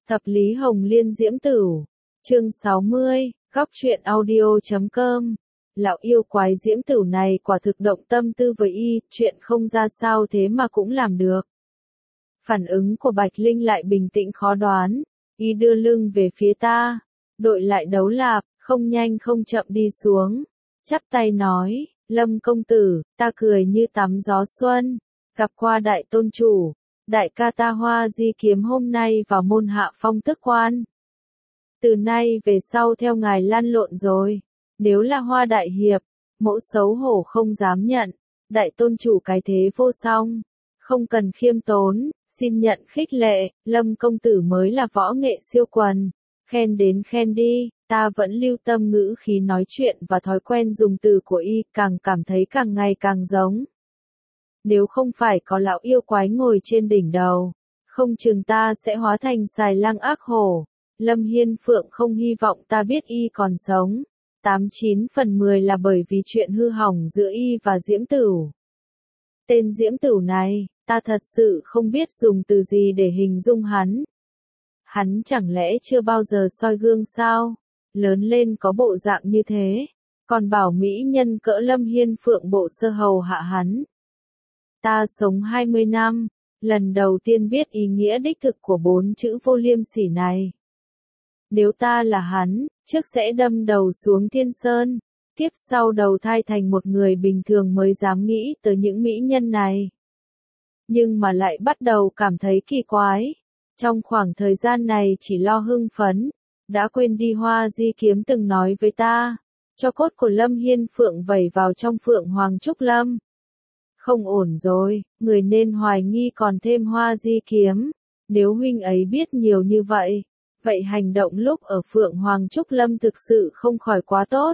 Thập Lý Hồng Liên Diễm Tửu. Chương 60, góc truyện audio.com. Lão yêu quái Diễm Tửu này quả thực động tâm tư với y, chuyện không ra sao thế mà cũng làm được. Phản ứng của Bạch Linh lại bình tĩnh khó đoán, y đưa lưng về phía ta, đội lại đấu lạp, không nhanh không chậm đi xuống, chắp tay nói, Lâm công tử, ta cười như tắm gió xuân, gặp qua đại tôn chủ, đại ca ta Hoa Di Kiếm hôm nay vào môn hạ phong tước quan. Từ nay về sau theo ngài lăn lộn rồi, nếu là Hoa đại hiệp, mẫu xấu hổ không dám nhận, đại tôn chủ cái thế vô song, không cần khiêm tốn, xin nhận khích lệ, Lâm công tử mới là võ nghệ siêu quần, khen đến khen đi, ta vẫn lưu tâm ngữ khí nói chuyện và thói quen dùng từ của y, càng cảm thấy càng ngày càng giống. Nếu không phải có lão yêu quái ngồi trên đỉnh đầu, không chừng ta sẽ hóa thành xài lang ác hổ. Lâm Hiên Phượng không hy vọng ta biết y còn sống. 89/10 là bởi vì chuyện hư hỏng giữa y và Diễm Tửu. Tên Diễm Tửu này, ta thật sự không biết dùng từ gì để hình dung hắn. Hắn chẳng lẽ chưa bao giờ soi gương sao? Lớn lên có bộ dạng như thế, còn bảo mỹ nhân cỡ Lâm Hiên Phượng bộ sơ hầu hạ hắn. Ta sống 20 năm, lần đầu tiên biết ý nghĩa đích thực của 4 chữ vô liêm sỉ này. Nếu ta là hắn, trước sẽ đâm đầu xuống thiên sơn, tiếp sau đầu thai thành một người bình thường mới dám nghĩ tới những mỹ nhân này. Nhưng mà lại bắt đầu cảm thấy kỳ quái. Trong khoảng thời gian này chỉ lo hưng phấn, đã quên đi Hoa Di Kiếm từng nói với ta, cho cốt của Lâm Hiên Phượng vẩy vào trong Phượng Hoàng Trúc Lâm. Không ổn rồi, người nên hoài nghi còn thêm Hoa Di Kiếm. Nếu huynh ấy biết nhiều như vậy, vậy hành động lúc ở Phượng Hoàng Trúc Lâm thực sự không khỏi quá tốt.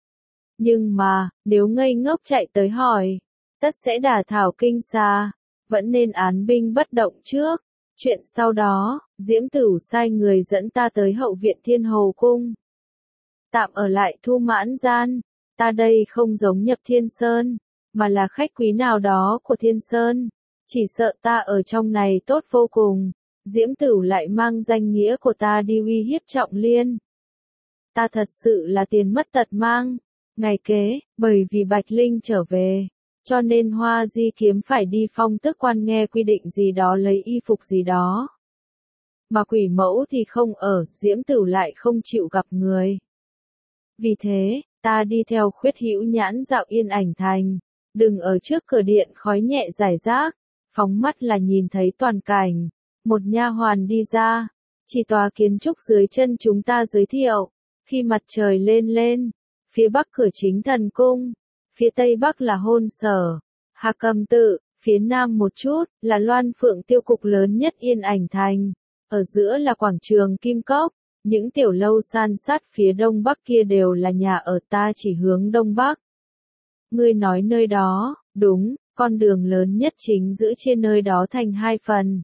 Nhưng mà, nếu ngây ngốc chạy tới hỏi, tất sẽ đả thảo kinh xa, vẫn nên án binh bất động trước. Chuyện sau đó, Diễm Tửu sai người dẫn ta tới hậu viện Thiên Hồ Cung. Tạm ở lại Thu Mãn Gian, ta đây không giống nhập Thiên Sơn, mà là khách quý nào đó của Thiên Sơn. Chỉ sợ ta ở trong này tốt vô cùng, Diễm Tửu lại mang danh nghĩa của ta đi uy hiếp Trọng Liên. Ta thật sự là tiền mất tật mang. Ngày kế, bởi vì Bạch Linh trở về, cho nên Hoa Di Kiếm phải đi phong tước quan nghe quy định gì đó lấy y phục gì đó. Mà quỷ mẫu thì không ở, Diễm Tửu lại không chịu gặp người. Vì thế, ta đi theo Khuyết Hữu Nhãn dạo Yên Ảnh Thành, đừng ở trước cửa điện khói nhẹ rải rác, phóng mắt là nhìn thấy toàn cảnh. Một nha hoàn đi ra, chỉ tòa kiến trúc dưới chân chúng ta giới thiệu, khi mặt trời lên lên, phía bắc cửa Chính Thần Cung, phía tây bắc là Hôn Sở, Hà Cầm Tự, phía nam một chút là Loan Phượng tiêu cục lớn nhất Yên Ảnh Thành, ở giữa là quảng trường Kim Cốc, những tiểu lâu san sát phía đông bắc kia đều là nhà ở, ta chỉ hướng đông bắc. Ngươi nói nơi đó, đúng, con đường lớn nhất chính giữa chia nơi đó thành hai phần.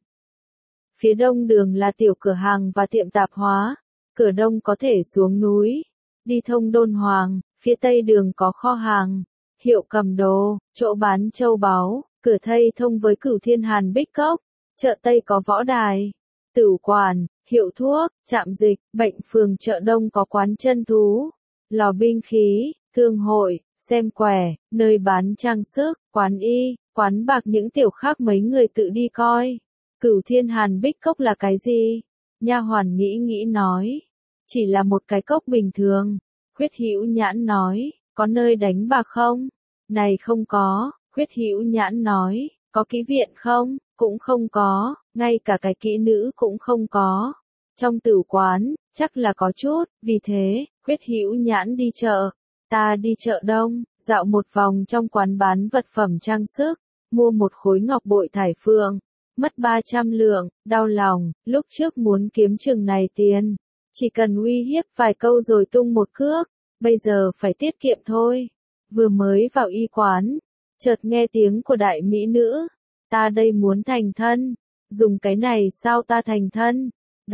Phía đông đường là tiểu cửa hàng và tiệm tạp hóa, cửa đông có thể xuống núi, đi thông Đôn Hoàng, phía tây đường có kho hàng, hiệu cầm đồ, chỗ bán châu báu, cửa tây thông với Cửu Thiên Hàn Bích Cốc, chợ tây có võ đài, tửu quản, hiệu thuốc, trạm dịch, bệnh phường, chợ đông có quán chân thú, lò binh khí, thương hội, xem quẻ, nơi bán trang sức, quán y, quán bạc, những tiểu khác mấy người tự đi coi. Cửu Thiên Hàn Bích Cốc là cái gì? Nha hoàn nghĩ nói. Chỉ là một cái cốc bình thường. Khuyết Hữu Nhãn nói, có nơi đánh bạc không? Này không có. Khuyết Hữu Nhãn nói, có kỹ viện không? Cũng không có, ngay cả cái kỹ nữ cũng không có. Trong tử quán, chắc là có chút, vì thế, Khuyết Hữu Nhãn đi chợ. Ta đi chợ đông, dạo một vòng trong quán bán vật phẩm trang sức, mua một khối ngọc bội thải phượng. Mất 300 lượng, đau lòng, lúc trước muốn kiếm chừng này tiền, chỉ cần uy hiếp vài câu rồi tung một cước, bây giờ phải tiết kiệm thôi. Vừa mới vào y quán, chợt nghe tiếng của đại mỹ nữ, ta đây muốn thành thân, dùng cái này sao ta thành thân?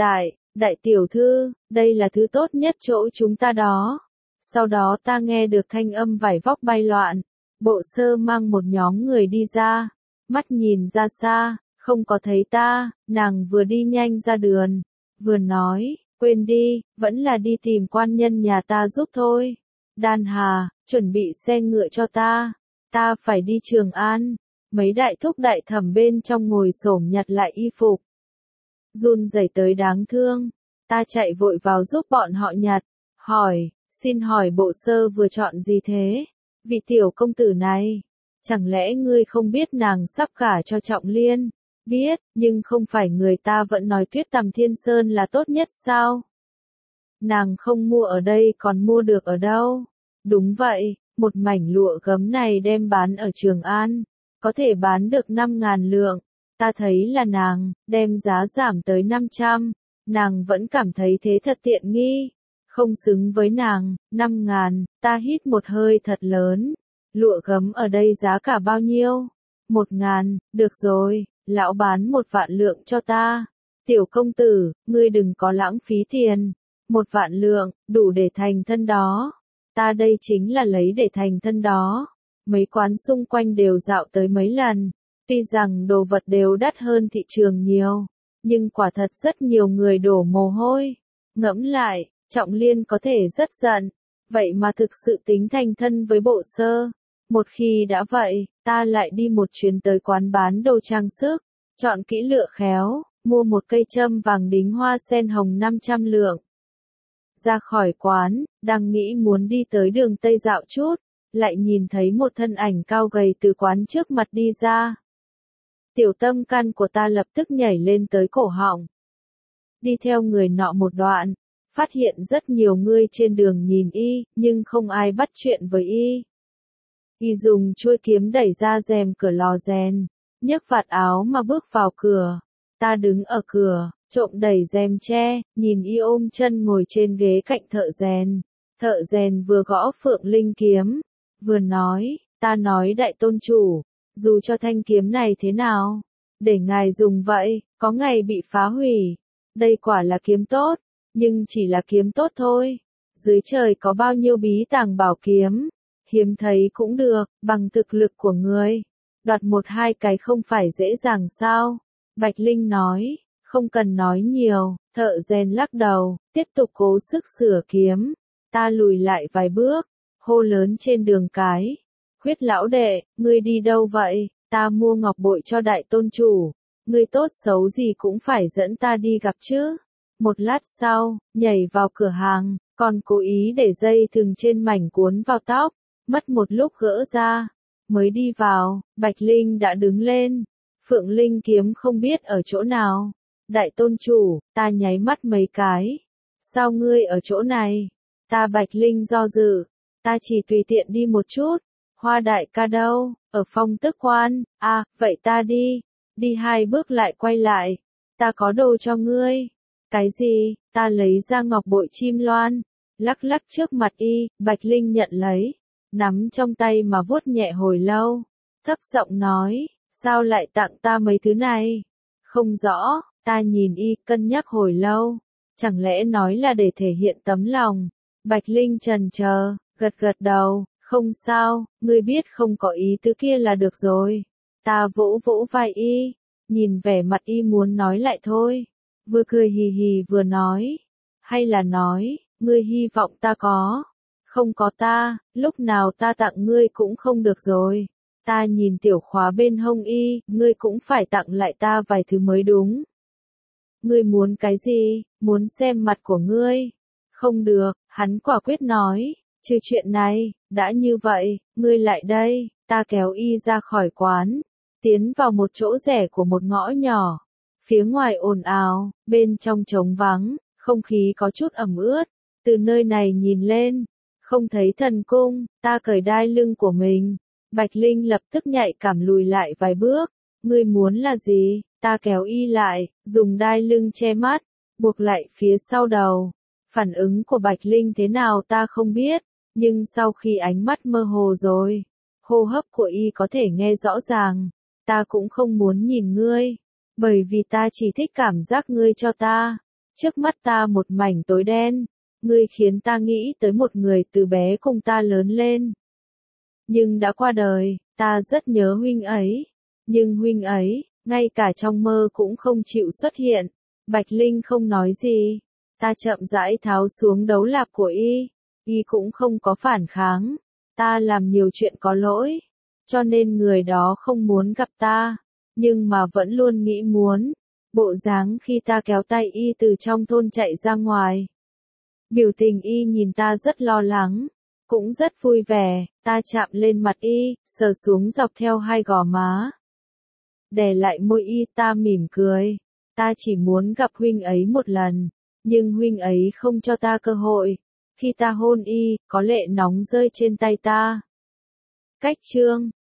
Đại tiểu thư, đây là thứ tốt nhất chỗ chúng ta đó. Sau đó ta nghe được thanh âm vải vóc bay loạn, bộ sơ mang một nhóm người đi ra, mắt nhìn ra xa. Không có thấy ta, nàng vừa đi nhanh ra đường, vừa nói, quên đi, vẫn là đi tìm quan nhân nhà ta giúp thôi. Đan Hà, chuẩn bị xe ngựa cho ta phải đi Trường An. Mấy đại thúc đại thẩm bên trong ngồi xổm nhặt lại y phục. Run rẩy tới đáng thương, ta chạy vội vào giúp bọn họ nhặt, hỏi, xin hỏi bộ sơ vừa chọn gì thế? Vị tiểu công tử này, chẳng lẽ ngươi không biết nàng sắp gả cho Trọng Liên? Biết, nhưng không phải người ta vẫn nói Tuyết Tầm Thiên Sơn là tốt nhất sao? Nàng không mua ở đây còn mua được ở đâu? Đúng vậy, một mảnh lụa gấm này đem bán ở Trường An, có thể bán được 5.000 lượng. Ta thấy là nàng, đem giá giảm tới 500, nàng vẫn cảm thấy thế thật tiện nghi. Không xứng với nàng, 5.000, ta hít một hơi thật lớn. Lụa gấm ở đây giá cả bao nhiêu? 1.000, được rồi, lão bán 1.000 lượng cho ta. Tiểu công tử, ngươi đừng có lãng phí tiền. 1.000 lượng, đủ để thành thân đó. Ta đây chính là lấy để thành thân đó. Mấy quán xung quanh đều dạo tới mấy lần. Tuy rằng đồ vật đều đắt hơn thị trường nhiều, nhưng quả thật rất nhiều người đổ mồ hôi. Ngẫm lại, Trọng Liên có thể rất giận, vậy mà thực sự tính thành thân với bộ sơ. Một khi đã vậy, ta lại đi một chuyến tới quán bán đồ trang sức, chọn kỹ lựa khéo, mua một cây châm vàng đính hoa sen hồng 500 lượng. Ra khỏi quán, đang nghĩ muốn đi tới đường Tây dạo chút, lại nhìn thấy một thân ảnh cao gầy từ quán trước mặt đi ra. Tiểu tâm can của ta lập tức nhảy lên tới cổ họng. Đi theo người nọ một đoạn, phát hiện rất nhiều người trên đường nhìn y, nhưng không ai bắt chuyện với y. Y dùng chuôi kiếm đẩy ra rèm cửa lò rèn, nhấc vạt áo mà bước vào cửa. Ta đứng ở cửa, trộm đẩy rèm tre, nhìn y ôm chân ngồi trên ghế cạnh thợ rèn. Thợ rèn vừa gõ phượng linh kiếm, vừa nói, ta nói đại tôn chủ, dù cho thanh kiếm này thế nào, để ngài dùng vậy, có ngày bị phá hủy. Đây quả là kiếm tốt, nhưng chỉ là kiếm tốt thôi. Dưới trời có bao nhiêu bí tàng bảo kiếm, hiếm thấy cũng được, bằng thực lực của người. Đoạt 1-2 cái không phải dễ dàng sao? Bạch Linh nói, không cần nói nhiều, thợ rèn lắc đầu, tiếp tục cố sức sửa kiếm. Ta lùi lại vài bước, hô lớn trên đường cái. Khuyết lão đệ, ngươi đi đâu vậy? Ta mua ngọc bội cho đại tôn chủ. Ngươi tốt xấu gì cũng phải dẫn ta đi gặp chứ. Một lát sau, nhảy vào cửa hàng, còn cố ý để dây thừng trên mảnh cuốn vào tóc. Mất một lúc gỡ ra, mới đi vào, Bạch Linh đã đứng lên. Phượng Linh kiếm không biết ở chỗ nào. Đại tôn chủ, ta nháy mắt mấy cái. Sao ngươi ở chỗ này? Ta Bạch Linh do dự. Ta chỉ tùy tiện đi một chút. Hoa đại ca đâu? Ở phong tức quan. À, vậy ta đi. Đi 2 bước lại quay lại. Ta có đồ cho ngươi. Cái gì? Ta lấy ra ngọc bội chim loan. Lắc lắc trước mặt y, Bạch Linh nhận lấy. Nắm trong tay mà vuốt nhẹ hồi lâu. Thấp giọng nói, sao lại tặng ta mấy thứ này? Không rõ, ta nhìn y, cân nhắc hồi lâu. Chẳng lẽ nói là để thể hiện tấm lòng? Bạch Linh chần chờ, gật gật đầu, không sao, ngươi biết không có ý tứ kia là được rồi. Ta vỗ vỗ vai y, nhìn vẻ mặt y muốn nói lại thôi. Vừa cười hì hì vừa nói, hay là nói, ngươi hy vọng ta có. Không có ta, lúc nào ta tặng ngươi cũng không được rồi. Ta nhìn tiểu khóa bên hông y, ngươi cũng phải tặng lại ta vài thứ mới đúng. Ngươi muốn cái gì, muốn xem mặt của ngươi? Không được, hắn quả quyết nói, trừ chuyện này, đã như vậy, ngươi lại đây, ta kéo y ra khỏi quán, tiến vào một chỗ rẻ của một ngõ nhỏ. Phía ngoài ồn ào, bên trong trống vắng, không khí có chút ẩm ướt, từ nơi này nhìn lên, không thấy thần cung, ta cởi đai lưng của mình. Bạch Linh lập tức nhạy cảm lùi lại vài bước, ngươi muốn là gì? Ta kéo y lại, dùng đai lưng che mắt, buộc lại phía sau đầu. Phản ứng của Bạch Linh thế nào ta không biết, nhưng sau khi ánh mắt mơ hồ rồi, hô hấp của y có thể nghe rõ ràng. Ta cũng không muốn nhìn ngươi, bởi vì ta chỉ thích cảm giác ngươi cho ta. Trước mắt ta một mảnh tối đen, ngươi khiến ta nghĩ tới một người từ bé cùng ta lớn lên. Nhưng đã qua đời, ta rất nhớ huynh ấy. Nhưng huynh ấy, ngay cả trong mơ cũng không chịu xuất hiện. Bạch Linh không nói gì. Ta chậm rãi tháo xuống đấu lạp của y cũng không có phản kháng. Ta làm nhiều chuyện có lỗi, cho nên người đó không muốn gặp ta, nhưng mà vẫn luôn nghĩ muốn. Bộ dáng khi ta kéo tay y từ trong thôn chạy ra ngoài. Biểu tình y nhìn ta rất lo lắng, cũng rất vui vẻ, ta chạm lên mặt y, sờ xuống dọc theo hai gò má. Đè lại môi y, ta mỉm cười. Ta chỉ muốn gặp huynh ấy một lần, nhưng huynh ấy không cho ta cơ hội. Khi ta hôn y, có lệ nóng rơi trên tay ta. Cách chương